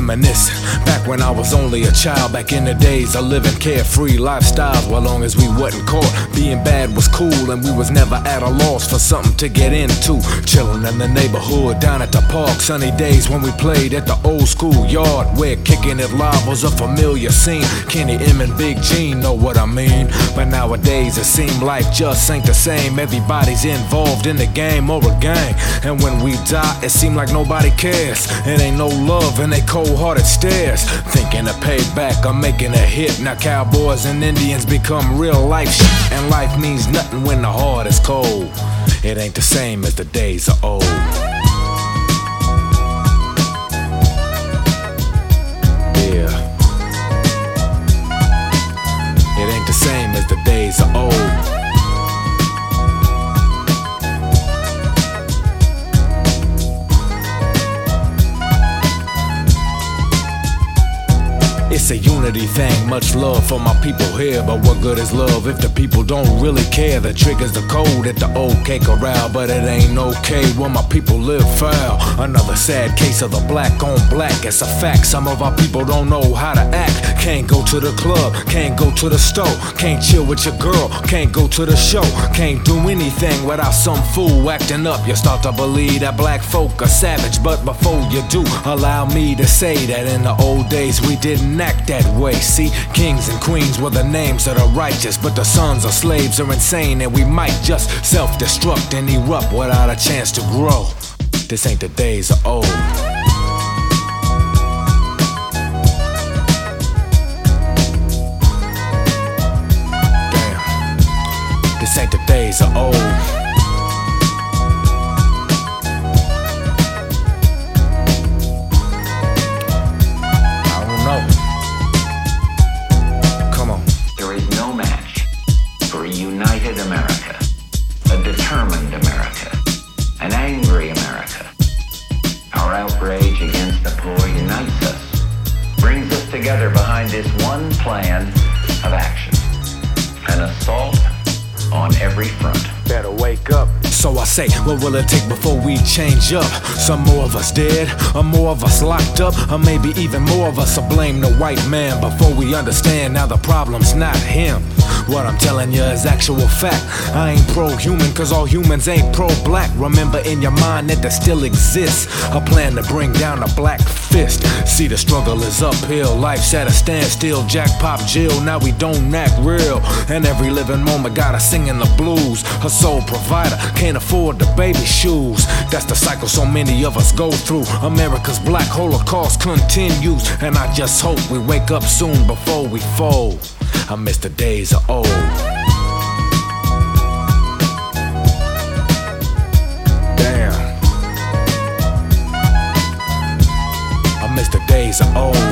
reminiscing back when I was only a child, back in the days of living carefree lifestyles. Well, long as we wasn't caught, being bad was cool, and we was never at a loss for something to get into. Chilling in the neighborhood, down at the park, sunny days when we played at the old school yard, where kicking it live was a familiar scene. Kenny M and Big Gene know what I mean. But nowadays it seems life just ain't the same. Everybody's involved in the game or a gang, and when we die it seems like nobody cares. It ain't no love in they cold-hearted stares. Thinking of payback or making a hit. Now cowboys and Indians become real life shit, and life means nothing when the heart is cold. It ain't the same as the days of old. Yeah, it ain't the same as the days of old. It's a unity thing, much love for my people here. But what good is love if the people don't really care? The trigger's the code at the OK Corral, but it ain't okay when my people live foul. Another sad case of the black on black. It's a fact, some of our people don't know how to act. Can't go to the club, can't go to the store, can't chill with your girl, can't go to the show, can't do anything without some fool acting up. You start to believe that black folk are savage, but before you do, allow me to say that in the old days we didn't act that way. See, kings and queens were the names of the righteous, but the sons of slaves are insane, and we might just self-destruct and erupt without a chance to grow. This ain't the days of old. Damn, this ain't the days of old. United America, a determined America, an angry America. Our outrage against the poor unites us, brings us together behind this one plan of action, an assault on every front. Better wake up. So I say, what will it take before we change up? Some more of us dead, or more of us locked up, or maybe even more of us will blame the white man before we understand now the problem's not him. What I'm telling you is actual fact. I ain't pro-human, cause all humans ain't pro-black. Remember in your mind that there still exists a plan to bring down a black fist. See, the struggle is uphill, life's at a standstill. Jackpot Jill, now we don't act real, and every living moment got us singing the blues. Her sole provider can't afford the baby shoes. That's the cycle so many of us go through. America's black holocaust continues, and I just hope we wake up soon before we fold. I miss the days of old. Damn, I miss the days of old.